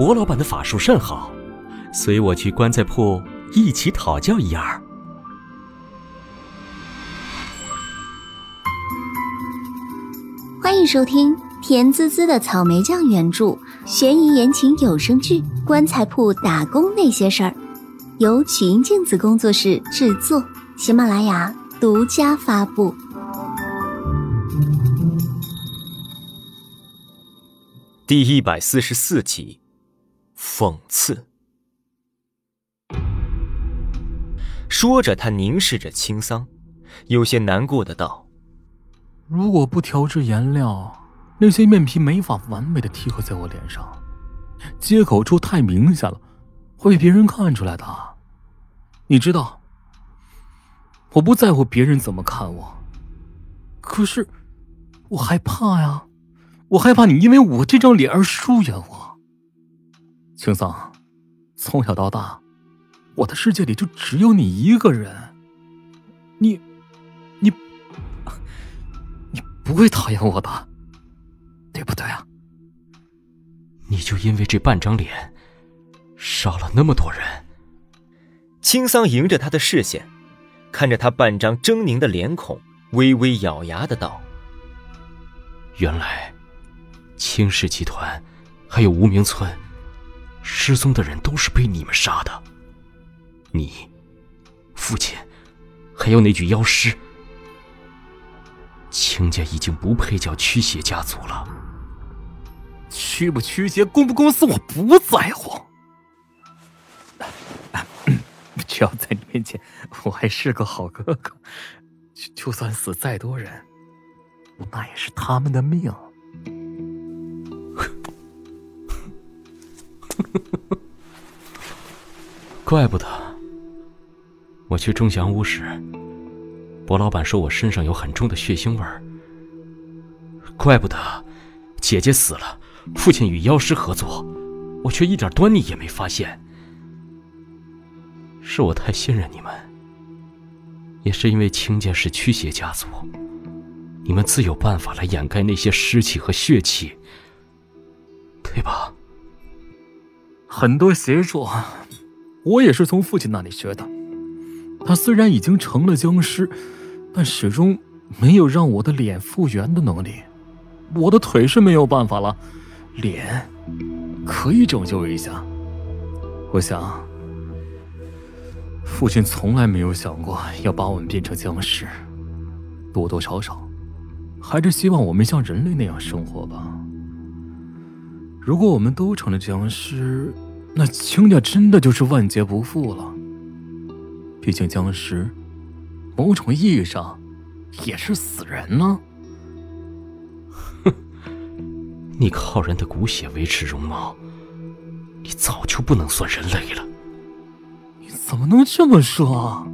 薄老板的法术甚好，随我去棺材铺一起讨教一二。 欢迎收听甜滋滋的草莓酱原著悬疑言情有声剧《棺材铺打工那些事儿》，由曲音镜子工作室制作，喜马拉雅独家发布。 第144集，讽刺。说着，他凝视着青桑，有些难过的道： 如果不调制颜料，那些面皮没法完美的贴合在我脸上，接口处太明显了，会被别人看出来的。你知道，我不在乎别人怎么看我，可是我害怕呀，我害怕你因为我这张脸而疏远我。青桑，从小到大，我的世界里就只有你一个人，你不会讨厌我的，对不对啊？ 你就因为这半张脸杀了那么多人？ 青桑迎着他的视线，看着他半张狰狞的脸孔，微微咬牙的道： 原来青氏集团还有无名村失踪的人都是被你们杀的，你、父亲还有那具妖尸。青家已经不配叫驱邪家族了。 驱不驱邪，公不公司，我不在乎。只要在你面前我还是个好哥哥，就算死再多人，那也是他们的命。 怪不得我去钟祥屋时，薄老板说我身上有很重的血腥味儿。怪不得姐姐死了，父亲与妖师合作，我却一点端倪也没发现。是我太信任你们，也是因为青家是驱邪家族，你们自有办法来掩盖那些尸气和血气，对吧？ 很多邪术我也是从父亲那里学的，他虽然已经成了僵尸，但始终没有让我的脸复原的能力。我的腿是没有办法了，脸可以拯救一下。我想父亲从来没有想过要把我们变成僵尸，多多少少还是希望我们像人类那样生活吧。如果我们都成了僵尸，那青家真的就是万劫不复了。毕竟僵尸某种意义上也是死人呢。 哼，你靠人的骨血维持容貌，你早就不能算人类了。 你怎么能这么说？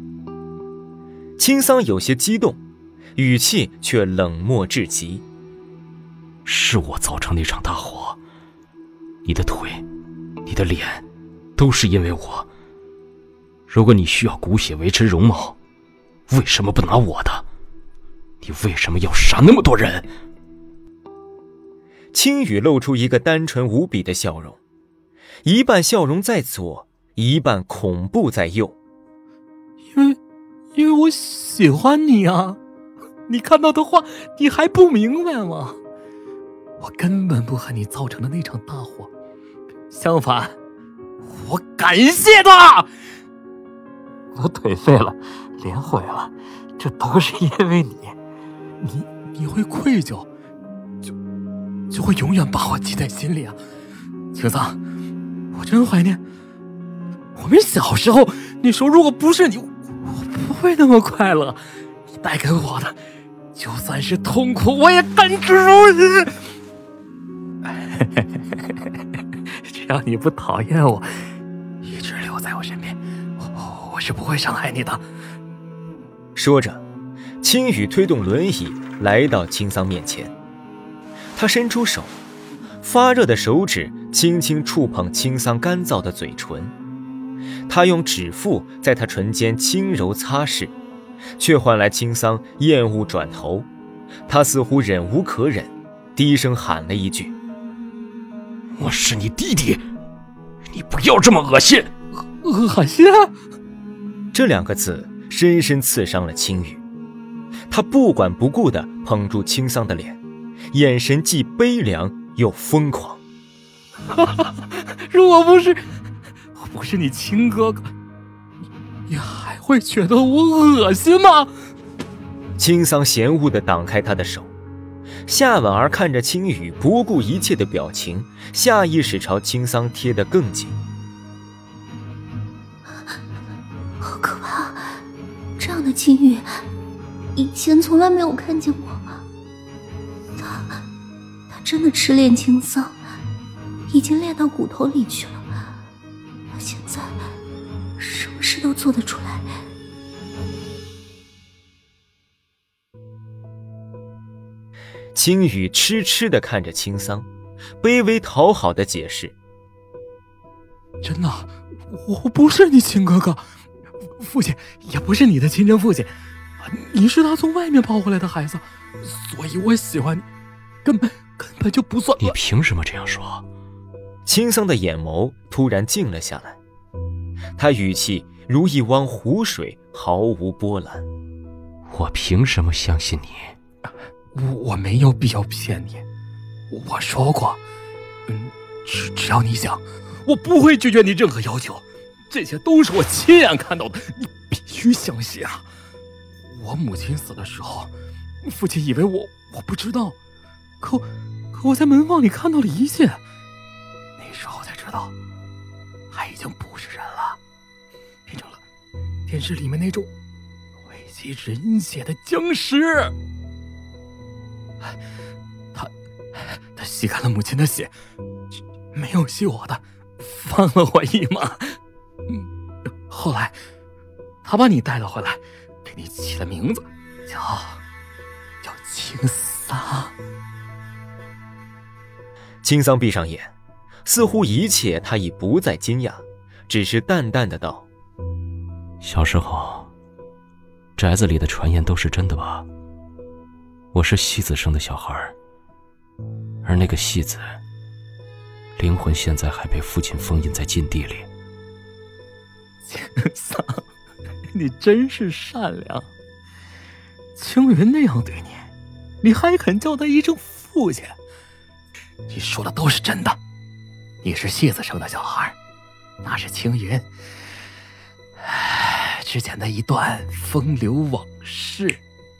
青桑有些激动，语气却冷漠至极。 是我造成那场大火，你的腿，你的脸，都是因为我。如果你需要骨血维持容貌，为什么不拿我的？你为什么要杀那么多人？ 青羽露出一个单纯无比的笑容，一半笑容在左，一半恐怖在右。 因为我喜欢你啊！你看到的话，你还不明白吗？我根本不恨你造成的那场大火，相反，我感谢他。我腿废了，脸毁了，这都是因为你。你会愧疚，就会永远把我记在心里啊！青桑，我真怀念我们小时候，那时候如果不是你，我不会那么快乐。你带给我的，就算是痛苦，我也甘之如饴。只要你不讨厌我，一直留在我身边，我是不会伤害你的。 说着，青羽推动轮椅来到青桑面前，他伸出手，发热的手指轻轻触碰青桑干燥的嘴唇，他用指腹在他唇间轻柔擦拭，却换来青桑厌恶转头。他似乎忍无可忍，低声喊了一句： 我是你弟弟，你不要这么恶心。 恶心？ 这2个字深深刺伤了青羽。他不管不顾地捧住青桑的脸，眼神既悲凉又疯狂。 如果我不是你亲哥哥，你还会觉得我恶心吗？ 青桑嫌恶地挡开他的手。夏婉儿看着青羽不顾一切的表情，下意识朝青桑贴得更紧。 好可怕，这样的境遇以前从来没有看见过。他真的痴恋青桑，已经恋到骨头里去了。他现在什么事都做得出来。 青羽痴痴地看着青桑，卑微讨好的解释： 真的，我不是你亲哥哥，父亲也不是你的亲生父亲，你是他从外面抱回来的孩子，所以我喜欢你，根本就不算。 你凭什么这样说？ 青桑的眼眸突然静了下来，他语气如一汪湖水，毫无波澜。 我凭什么相信你？ 我没有必要骗你，我说过，只要你想，我不会拒绝你任何要求，这些都是我亲眼看到的，你必须相信啊！我母亲死的时候，父亲以为我不知道，可我在门房里看到了一切，那时候才知道，他已经不是人了，变成了电视里面那种危及人血的僵尸。他吸干了母亲的血，没有吸我的，放了我一马。后来他把你带了回来，给你起了名字，叫青桑。 青桑闭上眼，似乎一切他已不再惊讶，只是淡淡的道： 小时候宅子里的传言都是真的吧？我是戏子生的小孩，而那个戏子灵魂现在还被父亲封印在禁地里。 青桑，你真是善良。青云那样对你，你还肯叫他一声父亲？你说的都是真的，你是戏子生的小孩，那是青云之前的一段风流往事。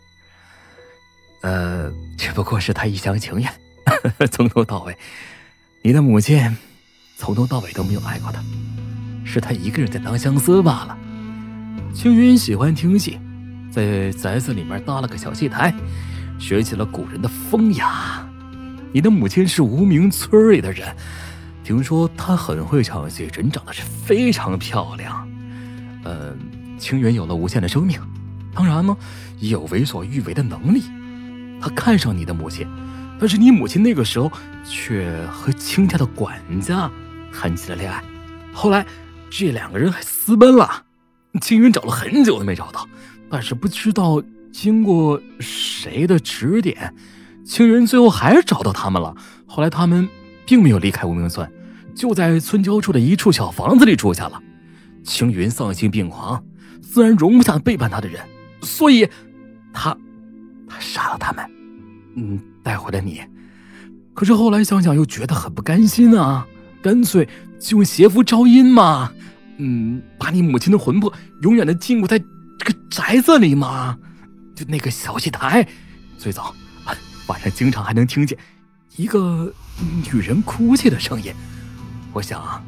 只不过是他一厢情愿，从头到尾，你的母亲从头到尾都没有爱过他，是他一个人在当相思罢了。青云喜欢听戏，在宅子里面搭了个小戏台，学起了古人的风雅。你的母亲是无名村里的人，听说她很会唱戏，人长得是非常漂亮。青云有了无限的生命，当然呢，也有为所欲为的能力。他看上你的母亲，但是你母亲那个时候却和青家的管家谈起了恋爱，后来这2个人还私奔了。青云找了很久都没找到，但是不知道经过谁的指点，青云最后还是找到他们了。后来他们并没有离开无名村，就在村郊处的一处小房子里住下了。青云丧心病狂，自然容不下背叛他的人，所以他杀了他们，带回了你。可是后来想想又觉得很不甘心啊，干脆就用邪符招阴嘛，把你母亲的魂魄永远的禁锢在这个宅子里嘛，就那个小戏台，最早晚上经常还能听见一个女人哭泣的声音。我想，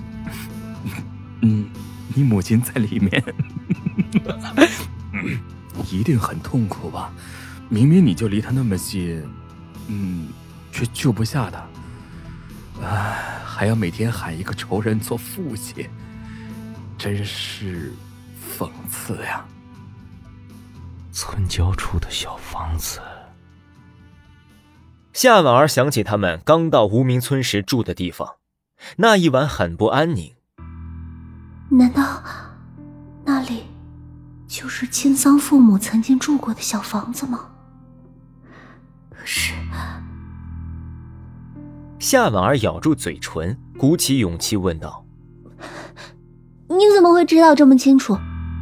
你母亲在里面一定很痛苦吧？明明你就离她那么近，却救不下她，还要每天喊一个仇人做父亲，真是讽刺呀！ 村郊处的小房子。 夏婉儿想起他们刚到无名村时住的地方，那一晚很不安宁。 难道那里就是青桑父母曾经住过的小房子吗？可是夏婉儿咬住嘴唇，鼓起勇气问道： 你怎么会知道这么清楚？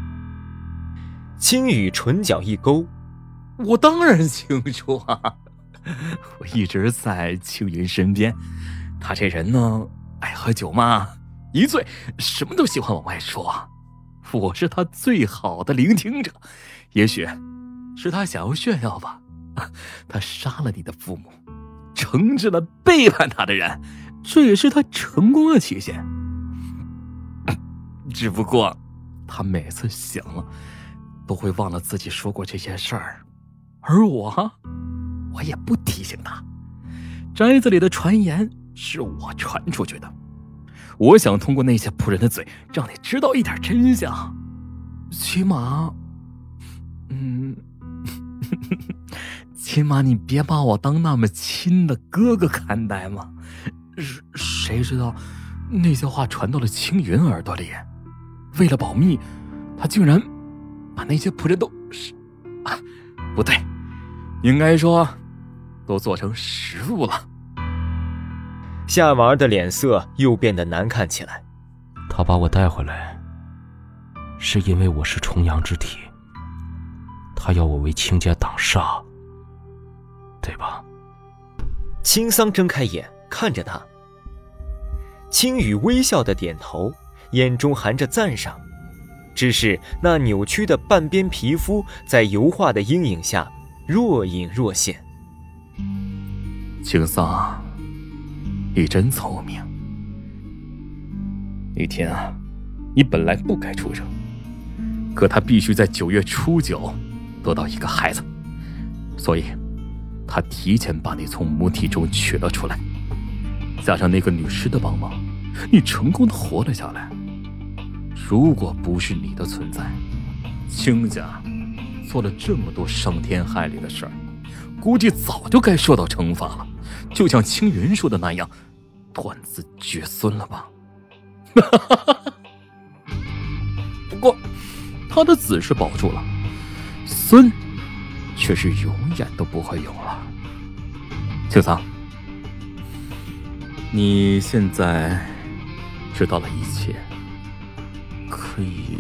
青羽唇角一勾： 我当然清楚啊，我一直在青云身边，他这人呢，爱喝酒嘛，一醉什么都喜欢往外说，我是他最好的聆听者。也许是他想要炫耀吧，他杀了你的父母，惩治了背叛他的人，这也是他成功的体现。只不过他每次醒了都会忘了自己说过这些事儿，而我也不提醒他。宅子里的传言是我传出去的，我想通过那些仆人的嘴让你知道一点真相，起码起码你别把我当那么亲的哥哥看待嘛。谁知道那些话传到了青云耳朵里，为了保密，他竟然把那些仆人都不对，应该说都做成食物了。 夏婉儿的脸色又变得难看起来。 他把我带回来，是因为我是重阳之体，他要我为青家挡煞，对吧？ 青桑睁开眼看着他，青羽微笑的点头，眼中含着赞赏，只是那扭曲的半边皮肤在油画的阴影下若隐若现。 青桑，你真聪明。那天你本来不该出生，可他必须在9月初9得到一个孩子，所以他提前把你从母体中取了出来，加上那个女尸的帮忙，你成功的活了下来。如果不是你的存在，青家做了这么多伤天害理的事儿，估计早就该受到惩罚了，就像青云说的那样，断子绝孙了吧。不过他的子是保住了，孙却是永远都不会有了。青桑，你现在知道了一切，可以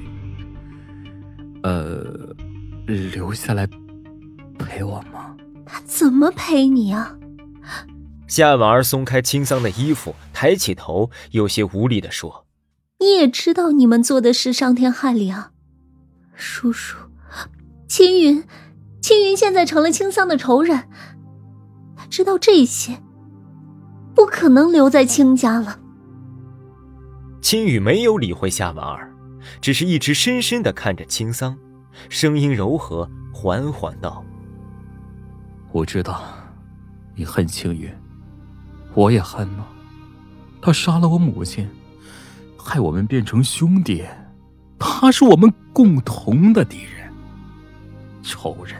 留下来陪我吗？ 他怎么陪你啊？ 夏婉儿松开青桑的衣服，抬起头，有些无力地说： 你也知道你们做的事伤天害理啊，叔叔。青云现在成了青桑的仇人，他知道这些，不可能留在青家了。 青羽没有理会夏婉儿，只是一直深深地看着青桑，声音柔和，缓缓道： 我知道你恨青云，我也恨呢。他杀了我母亲，害我们变成兄弟，他是我们共同的敌人，仇人。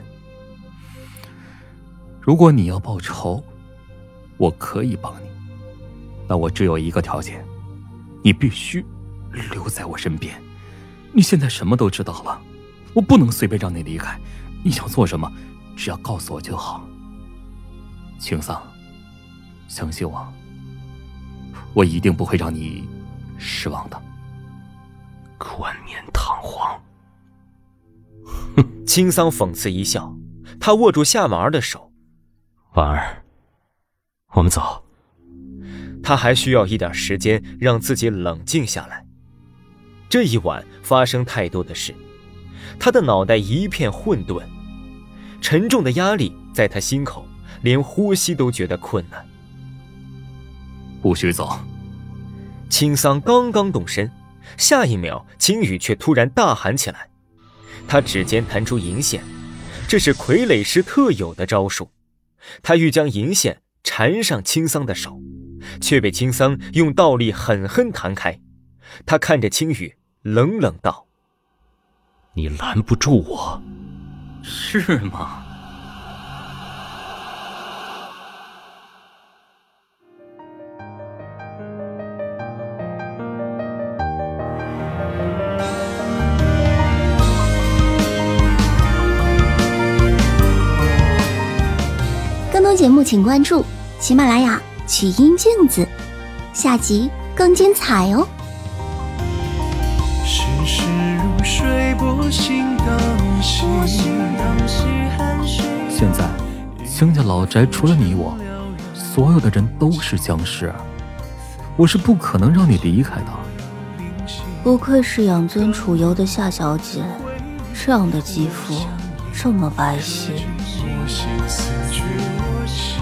如果你要报仇，我可以帮你，但我只有一个条件，你必须留在我身边。你现在什么都知道了，我不能随便让你离开，你想做什么只要告诉我就好。青桑，相信我，我一定不会让你失望的。 冠冕堂皇。 青桑讽刺一笑，他握住夏婉儿的手： 婉儿，我们走。 他还需要一点时间让自己冷静下来。这一晚发生太多的事，他的脑袋一片混沌，沉重的压力在他心口，连呼吸都觉得困难。 不许走！ 青桑刚刚动身，下一秒青羽却突然大喊起来。他指尖弹出银线，这是傀儡师特有的招数。他欲将银线缠上青桑的手，却被青桑用倒立狠狠弹开。他看着青羽，冷冷道： 你拦不住我。 是吗？ 更多节目请关注喜马拉雅奇阴镜子，下集更精彩哦。 世事如水，波心荡兮。 现在邢家老宅除了你我，所有的人都是僵尸，我是不可能让你离开的。 不愧是养尊处优的夏小姐，这样的肌肤这么白皙。 我心思却我心